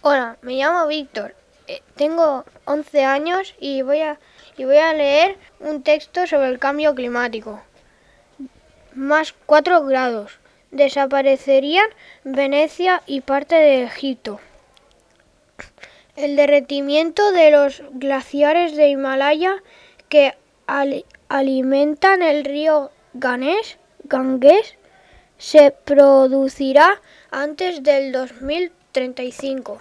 Hola, me llamo Víctor. Tengo 11 años y voy a leer un texto sobre el cambio climático. Más 4 grados. Desaparecerían Venecia y parte de Egipto. El derretimiento de los glaciares de Himalaya que alimentan el río Ganges se producirá antes del 2035.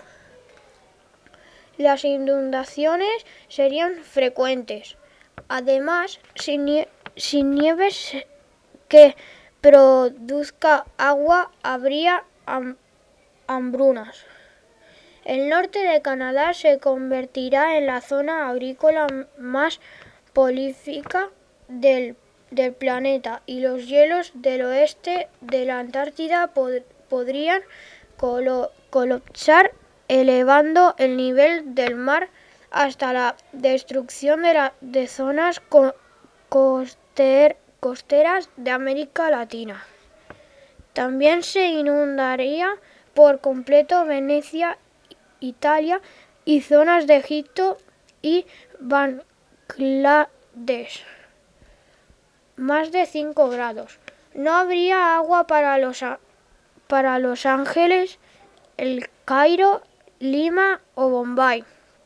Las inundaciones serían frecuentes. Además, sin nieves que produzca agua, habría hambrunas. El norte de Canadá se convertirá en la zona agrícola más prolífica del planeta y los hielos del oeste de la Antártida podrían colapsar, elevando el nivel del mar hasta la destrucción de zonas costeras de América Latina. También se inundaría por completo Venecia, Italia y zonas de Egipto y Bangladesh. Más de 5 grados. No habría agua para Los Ángeles, El Cairo, Lima o Bombay.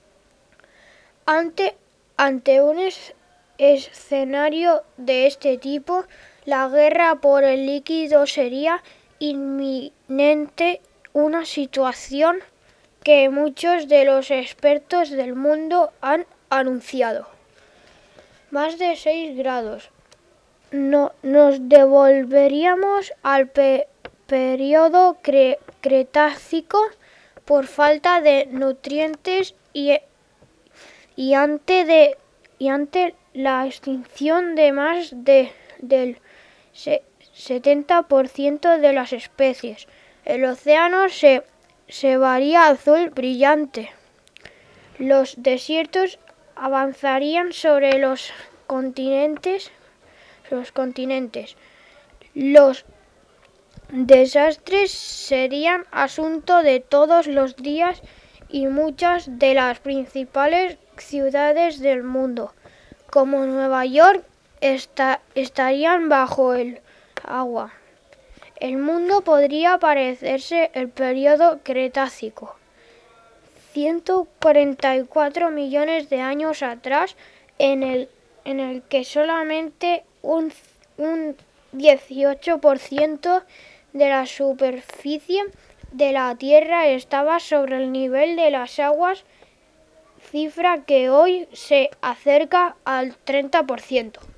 Ante un escenario de este tipo, la guerra por el líquido sería inminente, una situación que muchos de los expertos del mundo han anunciado. Más de 6 grados. Nos devolveríamos al periodo Cretácico por falta de nutrientes y ante la extinción de más del 70% de las especies. El océano se varía azul brillante. Los desiertos avanzarían sobre los continentes. Los desastres serían asunto de todos los días y muchas de las principales ciudades del mundo, como Nueva York, estarían bajo el agua. El mundo podría parecerse al periodo Cretácico, 144 millones de años atrás, en el que solamente un 18% de la superficie de la Tierra estaba sobre el nivel de las aguas, cifra que hoy se acerca al 30%.